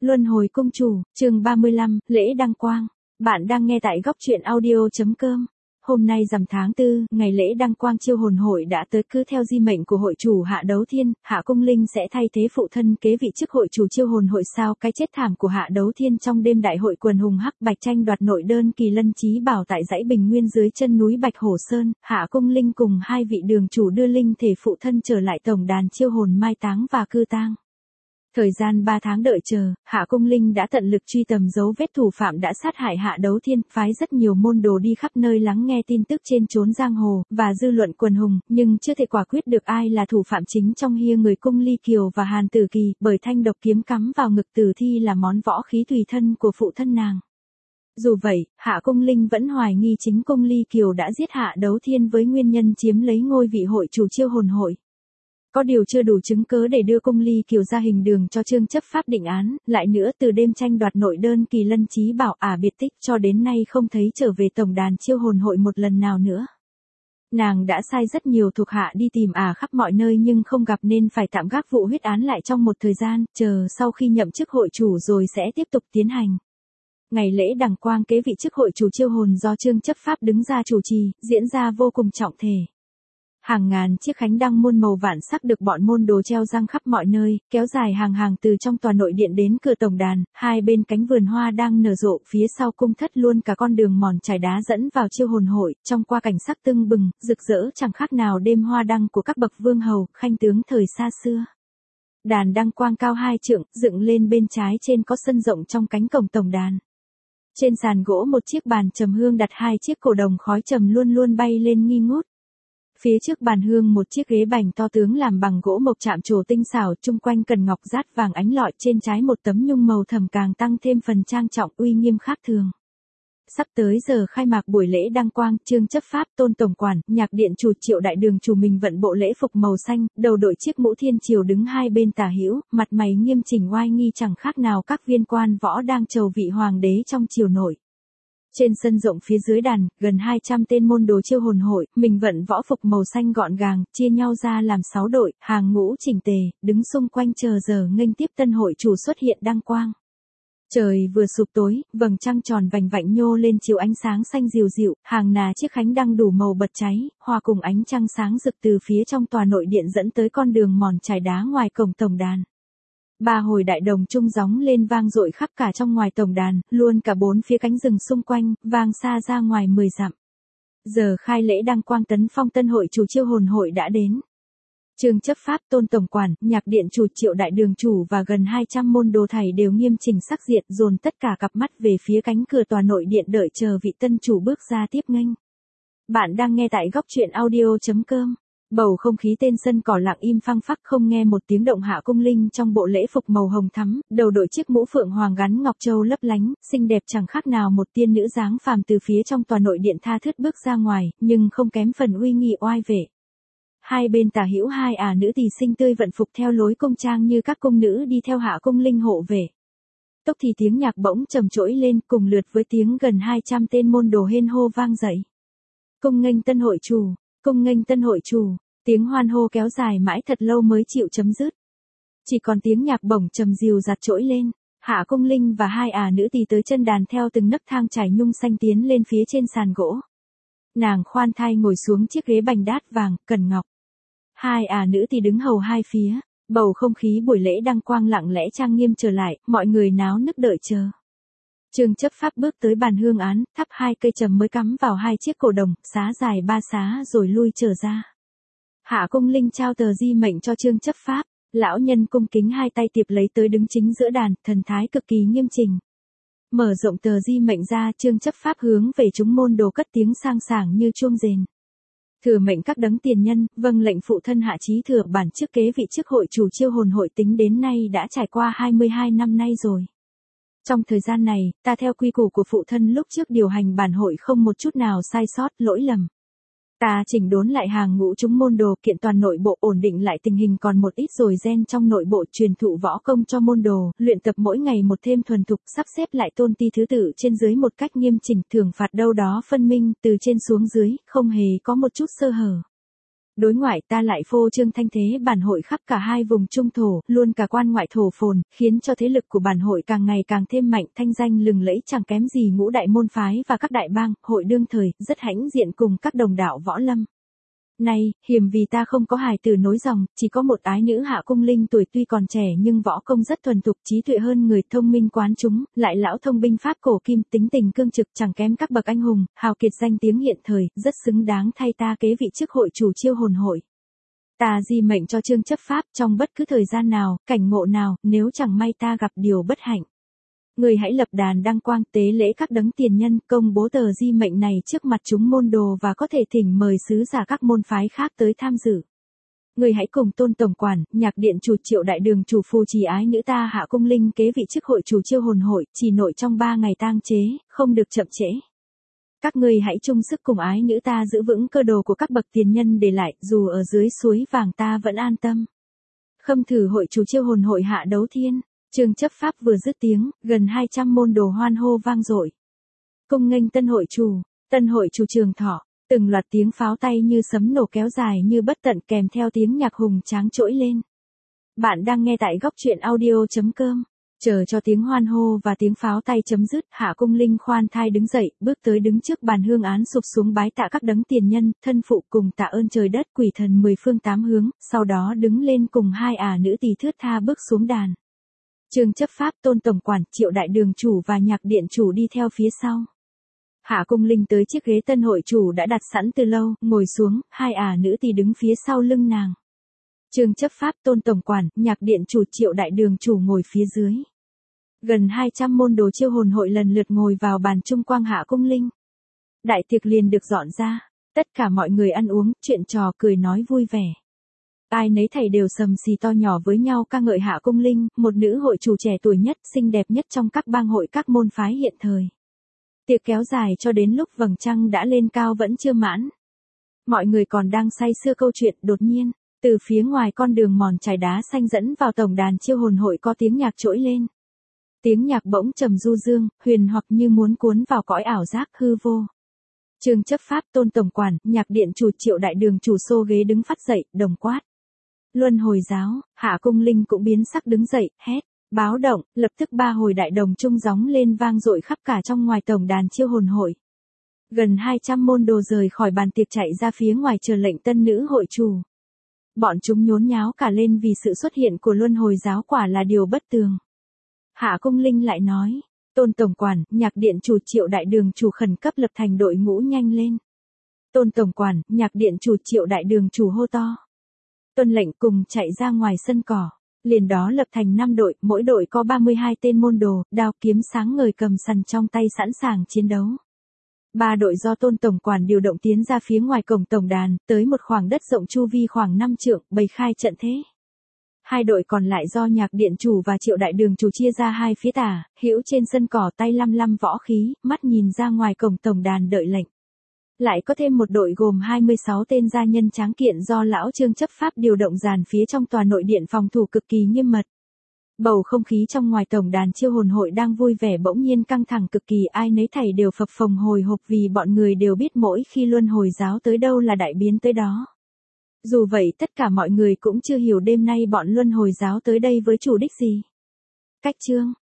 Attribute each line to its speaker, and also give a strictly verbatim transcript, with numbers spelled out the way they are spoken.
Speaker 1: Luân hồi cung chủ, chương ba mươi lăm, lễ đăng quang. Bạn đang nghe tại góc truyện audio.com. Hôm nay rằm tháng tư, ngày lễ đăng quang chiêu hồn hội đã tới, cứ theo di mệnh của hội chủ Hạ Đấu Thiên, Hạ Cung Linh sẽ thay thế phụ thân kế vị chức hội chủ chiêu hồn hội. Sao cái chết thảm của Hạ Đấu Thiên trong đêm đại hội quần hùng hắc bạch tranh đoạt nội đơn kỳ lân chí bảo tại dãy Bình Nguyên dưới chân núi Bạch Hổ Sơn, Hạ Cung Linh cùng hai vị đường chủ đưa linh thể phụ thân trở lại tổng đàn chiêu hồn mai táng và cư tang. Thời gian ba tháng đợi chờ, Hạ Cung Linh đã tận lực truy tầm dấu vết thủ phạm đã sát hại Hạ Đấu Thiên, phái rất nhiều môn đồ đi khắp nơi lắng nghe tin tức trên chốn giang hồ, và dư luận quần hùng, nhưng chưa thể quả quyết được ai là thủ phạm chính trong hia người Cung Ly Kiều và Hàn Tử Kỳ, bởi thanh độc kiếm cắm vào ngực Tử Thi là món võ khí tùy thân của phụ thân nàng. Dù vậy, Hạ Cung Linh vẫn hoài nghi chính Cung Ly Kiều đã giết Hạ Đấu Thiên với nguyên nhân chiếm lấy ngôi vị hội chủ chiêu hồn hội. Có điều chưa đủ chứng cớ để đưa Cung Ly Kiều ra hình đường cho Trương chấp pháp định án. Lại nữa, từ đêm tranh đoạt nội đơn kỳ lân chí bảo ả biệt tích cho đến nay không thấy trở về tổng đàn chiêu hồn hội một lần nào nữa. Nàng đã sai rất nhiều thuộc hạ đi tìm ả khắp mọi nơi nhưng không gặp nên phải tạm gác vụ huyết án lại trong một thời gian, chờ sau khi nhậm chức hội chủ rồi sẽ tiếp tục tiến hành. Ngày lễ đăng quang kế vị chức hội chủ chiêu hồn do Trương chấp pháp đứng ra chủ trì, diễn ra vô cùng trọng thể. Hàng ngàn chiếc khánh đăng muôn màu vạn sắc được bọn môn đồ treo răng khắp mọi nơi, kéo dài hàng hàng từ trong tòa nội điện đến cửa tổng đàn, hai bên cánh vườn hoa đang nở rộ, phía sau cung thất luôn cả con đường mòn trải đá dẫn vào chiêu hồn hội, trong qua cảnh sắc tưng bừng, rực rỡ chẳng khác nào đêm hoa đăng của các bậc vương hầu, khanh tướng thời xa xưa. Đàn đăng quang cao hai trượng, dựng lên bên trái trên có sân rộng trong cánh cổng tổng đàn. Trên sàn gỗ một chiếc bàn trầm hương đặt hai chiếc cổ đồng khói trầm luôn luôn bay lên nghi ngút. Phía trước bàn hương một chiếc ghế bành to tướng làm bằng gỗ mộc chạm trổ tinh xảo, chung quanh cần ngọc dát vàng ánh lọi, trên trái một tấm nhung màu thầm càng tăng thêm phần trang trọng uy nghiêm khác thường. Sắp tới giờ khai mạc buổi lễ đăng quang, Trương chấp pháp, Tôn tổng quản, Nhạc điện chủ Triệu đại đường chủ mình vận bộ lễ phục màu xanh, đầu đội chiếc mũ thiên triều đứng hai bên tả hữu, mặt mày nghiêm chỉnh oai nghi chẳng khác nào các viên quan võ đang chầu vị hoàng đế trong triều nội. Trên sân rộng phía dưới đàn, gần hai trăm tên môn đồ chiêu hồn hội, mình vận võ phục màu xanh gọn gàng, chia nhau ra làm sáu đội, hàng ngũ chỉnh tề, đứng xung quanh chờ giờ nghênh tiếp tân hội chủ xuất hiện đăng quang. Trời vừa sụp tối, vầng trăng tròn vành vạnh nhô lên chiếu ánh sáng xanh dịu dịu, hàng nà chiếc khánh đăng đủ màu bật cháy, hòa cùng ánh trăng sáng rực từ phía trong tòa nội điện dẫn tới con đường mòn trải đá ngoài cổng tổng đàn. Ba hồi đại đồng trung gióng lên vang dội khắp cả trong ngoài tổng đàn, luôn cả bốn phía cánh rừng xung quanh, vang xa ra ngoài mười dặm. Giờ khai lễ đăng quang tấn phong tân hội chủ chiêu hồn hội đã đến. Trương chấp pháp, Tôn tổng quản, Nhạc điện chủ Triệu đại đường chủ và gần hai trăm môn đồ thầy đều nghiêm chỉnh sắc diện, dồn tất cả cặp mắt về phía cánh cửa tòa nội điện đợi chờ vị tân chủ bước ra tiếp nghênh. Bạn đang nghe tại góc truyện audio.com. Bầu không khí tên sân cỏ lặng im phăng phắc, không nghe một tiếng động. Hạ Cung Linh trong bộ lễ phục màu hồng thắm, đầu đội chiếc mũ phượng hoàng gắn ngọc châu lấp lánh, xinh đẹp chẳng khác nào một tiên nữ dáng phàm từ phía trong tòa nội điện tha thướt bước ra ngoài, nhưng không kém phần uy nghi oai vệ. Hai bên tả hữu hai ả nữ tỳ xinh tươi vận phục theo lối cung trang như các cung nữ đi theo Hạ Cung Linh hộ vệ. Tốc thì tiếng nhạc bỗng trầm trỗi lên, cùng lượt với tiếng gần hai trăm tên môn đồ hên hô vang dậy. Cung nghênh tân hội chủ, cung nghênh tân hội chủ. Tiếng hoan hô kéo dài mãi thật lâu mới chịu chấm dứt. Chỉ còn tiếng nhạc bổng trầm dịu dạt trỗi lên. Hạ Cung Linh và hai ả nữ tỳ tới chân đàn theo từng nấc thang trải nhung xanh tiến lên phía trên sàn gỗ. Nàng khoan thai ngồi xuống chiếc ghế bành đát vàng, cần ngọc. Hai ả nữ tỳ đứng hầu hai phía. Bầu không khí buổi lễ đăng quang lặng lẽ trang nghiêm trở lại, mọi người náo nức đợi chờ. Trương chấp pháp bước tới bàn hương án, thắp hai cây trầm mới cắm vào hai chiếc cổ đồng, xá dài ba xá rồi lui trở ra. Hạ Cung Linh trao tờ di mệnh cho Trương chấp pháp, lão nhân cung kính hai tay tiệp lấy tới đứng chính giữa đàn, thần thái cực kỳ nghiêm chỉnh. Mở rộng tờ di mệnh ra, Trương chấp pháp hướng về chúng môn đồ cất tiếng sang sảng như chuông rền. Thừa mệnh các đấng tiền nhân, vâng lệnh phụ thân Hạ Chí Thừa bản chức kế vị chức hội chủ chiêu hồn hội tính đến nay đã trải qua hai mươi hai năm nay rồi. Trong thời gian này, ta theo quy củ của phụ thân lúc trước điều hành bản hội không một chút nào sai sót, lỗi lầm. Ta chỉnh đốn lại hàng ngũ chúng môn đồ, kiện toàn nội bộ, ổn định lại tình hình còn một ít rồi gen trong nội bộ, truyền thụ võ công cho môn đồ, luyện tập mỗi ngày một thêm thuần thục, sắp xếp lại tôn ti thứ tự trên dưới một cách nghiêm chỉnh, thưởng phạt đâu đó phân minh, từ trên xuống dưới, không hề có một chút sơ hở. Đối ngoại ta lại phô trương thanh thế bản hội khắp cả hai vùng trung thổ, luôn cả quan ngoại thổ phồn, khiến cho thế lực của bản hội càng ngày càng thêm mạnh, thanh danh lừng lẫy chẳng kém gì ngũ đại môn phái và các đại bang, hội đương thời, rất hãnh diện cùng các đồng đạo võ lâm. Này, hiềm vì ta không có hài tử nối dòng, chỉ có một ái nữ Hạ Cung Linh tuổi tuy còn trẻ nhưng võ công rất thuần thục, trí tuệ hơn người, thông minh quán chúng, lại lão thông binh pháp cổ kim, tính tình cương trực chẳng kém các bậc anh hùng, hào kiệt danh tiếng hiện thời, rất xứng đáng thay ta kế vị chức hội chủ Chiêu Hồn hội. Ta di mệnh cho Trương chấp pháp trong bất cứ thời gian nào, cảnh ngộ nào, nếu chẳng may ta gặp điều bất hạnh. Người hãy lập đàn đăng quang tế lễ các đấng tiền nhân, công bố tờ di mệnh này trước mặt chúng môn đồ và có thể thỉnh mời sứ giả các môn phái khác tới tham dự. Người hãy cùng Tôn tổng quản, Nhạc điện chủ Triệu đại đường chủ phù trì ái nữ ta Hạ Cung Linh kế vị chức hội chủ Chiêu Hồn hội, chỉ nội trong ba ngày tang chế, không được chậm trễ. Các ngươi hãy chung sức cùng ái nữ ta giữ vững cơ đồ của các bậc tiền nhân để lại, dù ở dưới suối vàng ta vẫn an tâm. Khâm thử hội chủ Chiêu Hồn hội Hạ Đấu Thiên. Trương chấp pháp vừa dứt tiếng, gần hai trăm môn đồ hoan hô vang dội. Cung nghênh tân hội chủ, tân hội chủ Trường Thọ, từng loạt tiếng pháo tay như sấm nổ kéo dài như bất tận kèm theo tiếng nhạc hùng tráng trỗi lên. Bạn đang nghe tại góc truyện audio chấm com. Chờ cho tiếng hoan hô và tiếng pháo tay chấm dứt, Hạ Cung Linh khoan thai đứng dậy, bước tới đứng trước bàn hương án sụp xuống bái tạ các đấng tiền nhân, thân phụ cùng tạ ơn trời đất quỷ thần mười phương tám hướng, sau đó đứng lên cùng hai ả nữ tỳ thướt tha bước xuống đàn. Trương chấp pháp, Tôn tổng quản, Triệu đại đường chủ và Nhạc điện chủ đi theo phía sau. Hạ Cung Linh tới chiếc ghế tân hội chủ đã đặt sẵn từ lâu, ngồi xuống, hai ả nữ tỳ đứng phía sau lưng nàng. Trương chấp pháp, Tôn tổng quản, Nhạc điện chủ, Triệu đại đường chủ ngồi phía dưới. Gần hai trăm môn đồ Chiêu Hồn hội lần lượt ngồi vào bàn chung quanh Hạ Cung Linh. Đại tiệc liền được dọn ra, tất cả mọi người ăn uống, chuyện trò cười nói vui vẻ. Ai nấy thầy đều sầm xì to nhỏ với nhau ca ngợi Hạ Cung Linh, một nữ hội chủ trẻ tuổi nhất, xinh đẹp nhất trong các bang hội các môn phái hiện thời. Tiệc kéo dài cho đến lúc vầng trăng đã lên cao vẫn chưa mãn. Mọi người còn đang say sưa câu chuyện, đột nhiên, từ phía ngoài con đường mòn trải đá xanh dẫn vào tổng đàn Chiêu Hồn hội có tiếng nhạc trỗi lên. Tiếng nhạc bỗng trầm du dương, huyền hoặc như muốn cuốn vào cõi ảo giác hư vô. Trương chấp pháp, Tôn tổng quản, Nhạc điện chủ, Triệu đại đường chủ xô ghế đứng phắt dậy, đồng quát. Luân Hồi giáo, Hạ Cung Linh cũng biến sắc đứng dậy, hét, báo động, lập tức ba hồi đại đồng trung gióng lên vang dội khắp cả trong ngoài tổng đàn Chiêu Hồn hội. Gần hai trăm môn đồ rời khỏi bàn tiệc chạy ra phía ngoài chờ lệnh tân nữ hội chủ. Bọn chúng nhốn nháo cả lên vì sự xuất hiện của Luân Hồi giáo quả là điều bất tường. Hạ Cung Linh lại nói, Tôn tổng quản, Nhạc điện chủ, Triệu đại đường chủ khẩn cấp lập thành đội ngũ nhanh lên. Tôn tổng quản, Nhạc điện chủ, Triệu đại đường chủ hô to. Tuân lệnh cùng chạy ra ngoài sân cỏ, liền đó lập thành năm đội, mỗi đội có ba mươi hai tên môn đồ, đao kiếm sáng ngời cầm sằn trong tay sẵn sàng chiến đấu. Ba đội do Tôn tổng quản điều động tiến ra phía ngoài cổng tổng đàn, tới một khoảng đất rộng chu vi khoảng năm trượng, bày khai trận thế. Hai đội còn lại do Nhạc điện chủ và Triệu đại đường chủ chia ra hai phía tả, hữu trên sân cỏ tay lăm lăm võ khí, mắt nhìn ra ngoài cổng tổng đàn đợi lệnh. Lại có thêm một đội gồm hai mươi sáu tên gia nhân tráng kiện do lão Trương chấp pháp điều động dàn phía trong tòa nội điện phòng thủ cực kỳ nghiêm mật. Bầu không khí trong ngoài tổng đàn Chiêu Hồn hội đang vui vẻ bỗng nhiên căng thẳng cực kỳ, ai nấy thảy đều phập phồng hồi hộp vì bọn người đều biết mỗi khi Luân Hồi giáo tới đâu là đại biến tới đó. Dù vậy tất cả mọi người cũng chưa hiểu đêm nay bọn Luân Hồi giáo tới đây với chủ đích gì. Cách chương